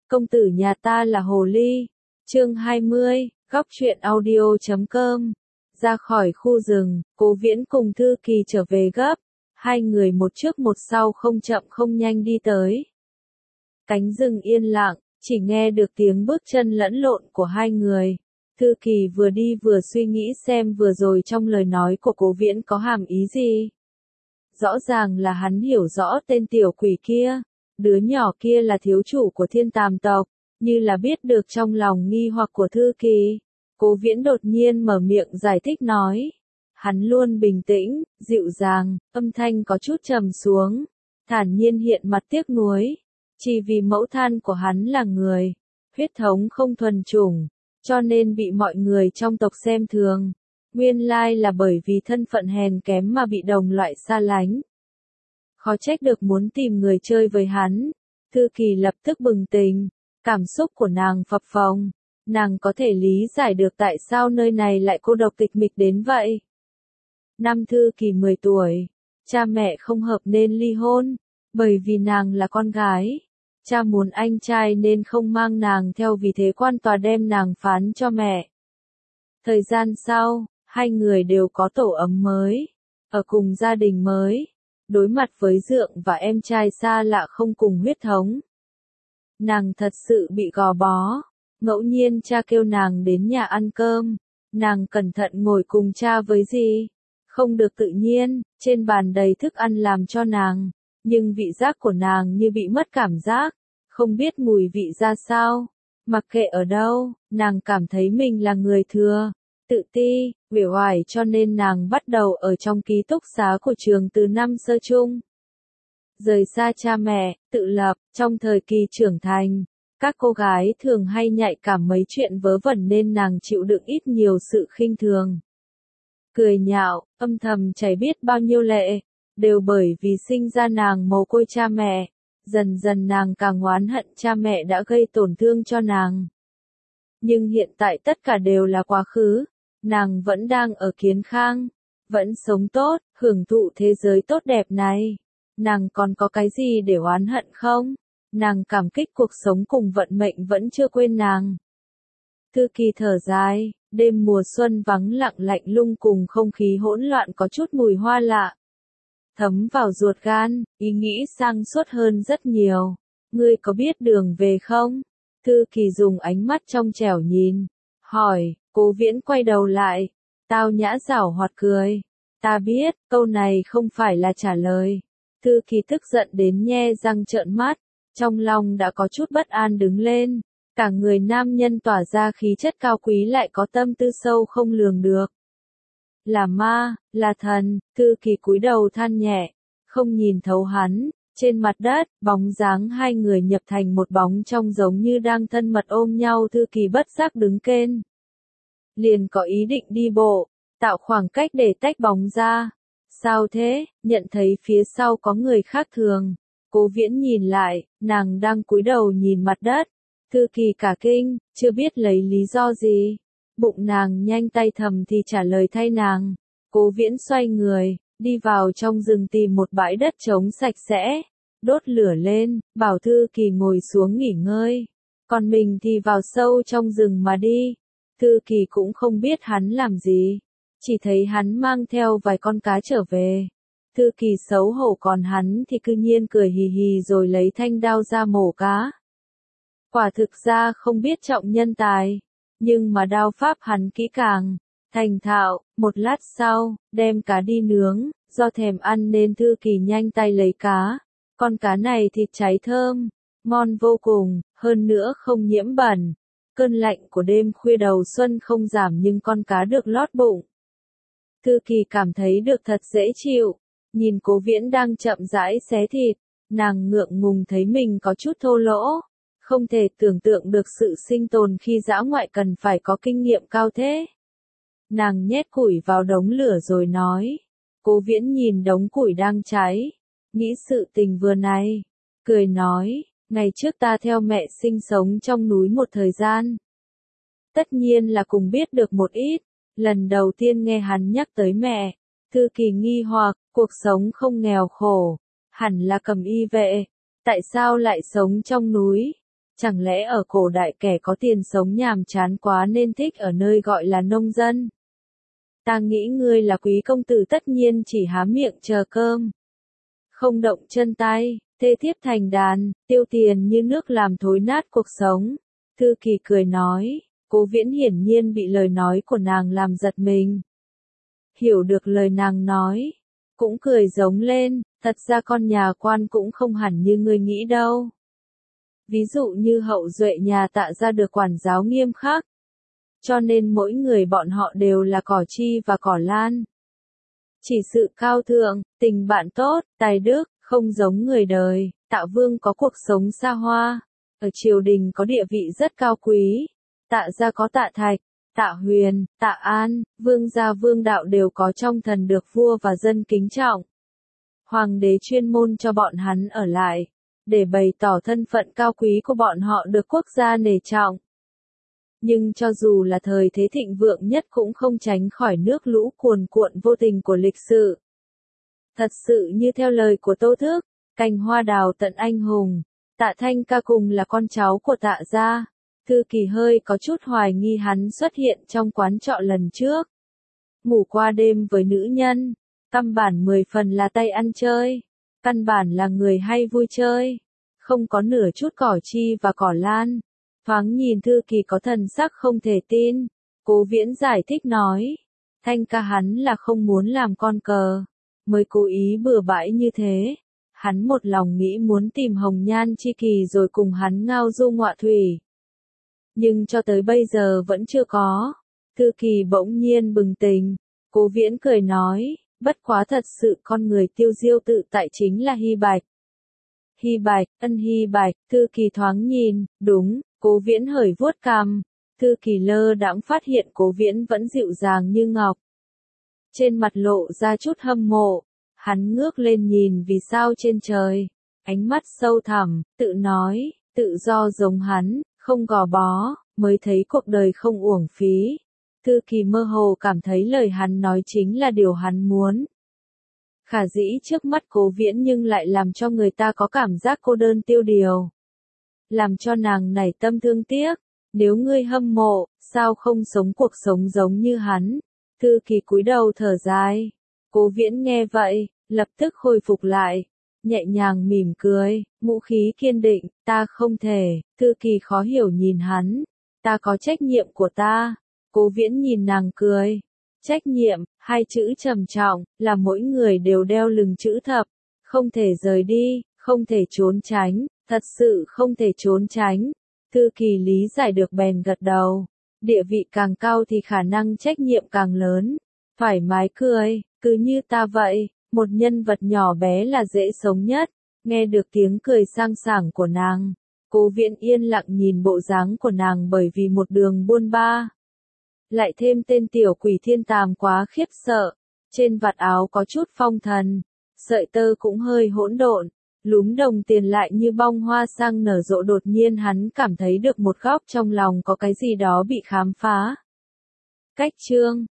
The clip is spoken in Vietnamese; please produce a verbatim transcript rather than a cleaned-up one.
công tử nhà ta là hồ ly. Chương hai mươi, góc truyện audio chấm com. Ra khỏi khu rừng, Cố Viễn cùng Thư Kỳ trở về gấp. Hai người một trước một sau không chậm không nhanh đi tới. Cánh rừng yên lặng, chỉ nghe được tiếng bước chân lẫn lộn của hai người. Thư Kỳ vừa đi vừa suy nghĩ xem vừa rồi trong lời nói của Cố Viễn có hàm ý gì. Rõ ràng là hắn hiểu rõ tên tiểu quỷ kia. Đứa nhỏ kia là thiếu chủ của Thiên Tàm tộc, như là biết được trong lòng nghi hoặc của Thư Kỳ. Cố Viễn đột nhiên mở miệng giải thích nói. Hắn luôn bình tĩnh, dịu dàng, âm thanh có chút trầm xuống, thản nhiên hiện mặt tiếc nuối. Chỉ vì mẫu thân của hắn là người, huyết thống không thuần chủng, cho nên bị mọi người trong tộc xem thường. Nguyên lai là bởi vì thân phận hèn kém mà bị đồng loại xa lánh. Khó trách được muốn tìm người chơi với hắn. Thư Kỳ lập tức bừng tỉnh, cảm xúc của nàng phập phồng. Nàng có thể lý giải được tại sao nơi này lại cô độc tịch mịch đến vậy. Năm Thư Kỳ mười tuổi, cha mẹ không hợp nên ly hôn, bởi vì nàng là con gái. Cha muốn anh trai nên không mang nàng theo, vì thế quan tòa đem nàng phán cho mẹ. Thời gian sau, hai người đều có tổ ấm mới, ở cùng gia đình mới, đối mặt với Dượng và em trai xa lạ không cùng huyết thống. Nàng thật sự bị gò bó, ngẫu nhiên cha kêu nàng đến nhà ăn cơm, nàng cẩn thận ngồi cùng cha với dì, không được tự nhiên, trên bàn đầy thức ăn làm cho nàng, nhưng vị giác của nàng như bị mất cảm giác, không biết mùi vị ra sao. Mặc kệ ở đâu, nàng cảm thấy mình là người thừa, tự ti, uể oải, cho nên nàng bắt đầu ở trong ký túc xá của trường từ năm sơ chung. Rời xa cha mẹ, tự lập, trong thời kỳ trưởng thành, các cô gái thường hay nhạy cảm mấy chuyện vớ vẩn nên nàng chịu đựng ít nhiều sự khinh thường. Cười nhạo, âm thầm chảy biết bao nhiêu lệ, đều bởi vì sinh ra nàng mồ côi cha mẹ. Dần dần nàng càng oán hận cha mẹ đã gây tổn thương cho nàng. Nhưng hiện tại tất cả đều là quá khứ, nàng vẫn đang ở Kiến Khang, vẫn sống tốt, hưởng thụ thế giới tốt đẹp này. Nàng còn có cái gì để oán hận không? Nàng cảm kích cuộc sống cùng vận mệnh vẫn chưa quên nàng. Thư Kỳ thở dài, đêm mùa xuân vắng lặng lạnh lùng cùng không khí hỗn loạn có chút mùi hoa lạ. Thấm vào ruột gan, ý nghĩ sang suốt hơn rất nhiều. Ngươi có biết đường về không? Thư Kỳ dùng ánh mắt trong trẻo nhìn, hỏi. Cố Viễn quay đầu lại, tao nhã giảo hoạt cười. Ta biết, câu này không phải là trả lời. Thư Kỳ tức giận đến nhe răng trợn mắt, trong lòng đã có chút bất an đứng lên. Cả người nam nhân tỏa ra khí chất cao quý lại có tâm tư sâu không lường được. Là ma, là thần. Thư Kỳ cúi đầu than nhẹ, không nhìn thấu hắn. Trên mặt đất, bóng dáng hai người nhập thành một bóng trong giống như đang thân mật ôm nhau. Thư Kỳ bất giác đứng kên. Liền có ý định đi bộ, tạo khoảng cách để tách bóng ra. Sao thế? Nhận thấy phía sau có người khác thường. Cố Viễn nhìn lại, nàng đang cúi đầu nhìn mặt đất. Thư Kỳ cả kinh, chưa biết lấy lý do gì. Bụng nàng nhanh tay thầm thì trả lời thay nàng. Cố Viễn xoay người, đi vào trong rừng tìm một bãi đất trống sạch sẽ, đốt lửa lên, bảo Thư Kỳ ngồi xuống nghỉ ngơi. Còn mình thì vào sâu trong rừng mà đi. Thư Kỳ cũng không biết hắn làm gì, chỉ thấy hắn mang theo vài con cá trở về. Thư Kỳ xấu hổ, còn hắn thì cư nhiên cười hì hì rồi lấy thanh đao ra mổ cá. Quả thực ra không biết trọng nhân tài, nhưng mà đao pháp hắn kỹ càng, thành thạo. Một lát sau, đem cá đi nướng, do thèm ăn nên Thư Kỳ nhanh tay lấy cá. Con cá này thịt cháy thơm, ngon vô cùng, hơn nữa không nhiễm bẩn. Cơn lạnh của đêm khuya đầu xuân không giảm nhưng con cá được lót bụng. Thư Kỳ cảm thấy được thật dễ chịu, nhìn Cố Viễn đang chậm rãi xé thịt, nàng ngượng ngùng thấy mình có chút thô lỗ, không thể tưởng tượng được sự sinh tồn khi dã ngoại cần phải có kinh nghiệm cao thế. Nàng nhét củi vào đống lửa rồi nói. Cố Viễn nhìn đống củi đang cháy, nghĩ sự tình vừa này, cười nói. Ngày trước ta theo mẹ sinh sống trong núi một thời gian. Tất nhiên là cùng biết được một ít, lần đầu tiên nghe hắn nhắc tới mẹ. Thư Kỳ nghi hoặc, cuộc sống không nghèo khổ, hẳn là cầm y vệ, tại sao lại sống trong núi? Chẳng lẽ ở cổ đại kẻ có tiền sống nhàm chán quá nên thích ở nơi gọi là nông dân? Ta nghĩ ngươi là quý công tử tất nhiên chỉ há miệng chờ cơm. Không động chân tay, thê thiếp thành đàn, tiêu tiền như nước làm thối nát cuộc sống. Thư Kỳ cười nói, Cố Viễn hiển nhiên bị lời nói của nàng làm giật mình. Hiểu được lời nàng nói, cũng cười giống lên, thật ra con nhà quan cũng không hẳn như ngươi nghĩ đâu. Ví dụ như hậu duệ nhà Tạ gia được quản giáo nghiêm khắc, cho nên mỗi người bọn họ đều là cỏ chi và cỏ lan. Chỉ sự cao thượng, tình bạn tốt, tài đức, không giống người đời. Tạ Vương có cuộc sống xa hoa, ở triều đình có địa vị rất cao quý. Tạ gia có Tạ Thạch, Tạ Huyền, Tạ An, Vương gia Vương Đạo đều có trong thần được vua và dân kính trọng. Hoàng đế chuyên môn cho bọn hắn ở lại, để bày tỏ thân phận cao quý của bọn họ được quốc gia nể trọng. Nhưng cho dù là thời thế thịnh vượng nhất cũng không tránh khỏi nước lũ cuồn cuộn vô tình của lịch sử. Thật sự như theo lời của Tô Thức, cành hoa đào tận anh hùng, Tạ Thanh Ca cùng là con cháu của Tạ gia. Thư Kỳ hơi có chút hoài nghi hắn xuất hiện trong quán trọ lần trước. Ngủ qua đêm với nữ nhân, căn bản mười phần là tay ăn chơi, căn bản là người hay vui chơi, không có nửa chút cỏ chi và cỏ lan. Thoáng nhìn Thư Kỳ có thần sắc không thể tin, Cố Viễn giải thích nói, Thanh Ca hắn là không muốn làm con cờ, mới cố ý bừa bãi như thế. Hắn một lòng nghĩ muốn tìm hồng nhan chi kỳ rồi cùng hắn ngao du ngọa thủy. Nhưng cho tới bây giờ vẫn chưa có. Thư Kỳ bỗng nhiên bừng tỉnh, Cố Viễn cười nói, bất quá thật sự con người tiêu diêu tự tại chính là Hy Bạch. Hy Bạch, ân Hy Bạch, Thư Kỳ thoáng nhìn, đúng, Cố Viễn hởi vuốt cằm. Thư Kỳ lơ đãng phát hiện Cố Viễn vẫn dịu dàng như ngọc. Trên mặt lộ ra chút hâm mộ, hắn ngước lên nhìn vì sao trên trời, ánh mắt sâu thẳm, tự nói, tự do giống hắn, không gò bó, mới thấy cuộc đời không uổng phí. Thư Kỳ mơ hồ cảm thấy lời hắn nói chính là điều hắn muốn. Khả dĩ trước mắt Cố Viễn nhưng lại làm cho người ta có cảm giác cô đơn tiêu điều. Làm cho nàng nảy tâm thương tiếc, nếu ngươi hâm mộ, sao không sống cuộc sống giống như hắn? Thư Kỳ cúi đầu thở dài. Cố Viễn nghe vậy, lập tức khôi phục lại, nhẹ nhàng mỉm cười, ngữ khí kiên định, ta không thể. Thư Kỳ khó hiểu nhìn hắn, ta có trách nhiệm của ta. Cố Viễn nhìn nàng cười, trách nhiệm, hai chữ trầm trọng, là mỗi người đều đeo lưng chữ thập, không thể rời đi, không thể trốn tránh, thật sự không thể trốn tránh. Thư Kỳ lý giải được bèn gật đầu, địa vị càng cao thì khả năng trách nhiệm càng lớn. Thoải mái cười, cứ như ta vậy, một nhân vật nhỏ bé là dễ sống nhất. Nghe được tiếng cười sang sảng của nàng, Cố Viễn yên lặng nhìn bộ dáng của nàng bởi vì một đường buôn ba. Lại thêm tên tiểu quỷ thiên tàm quá khiếp sợ, trên vạt áo có chút phong thần, sợi tơ cũng hơi hỗn độn, lúm đồng tiền lại như bông hoa sang nở rộ. Đột nhiên hắn cảm thấy được một góc trong lòng có cái gì đó bị khám phá. Cách chương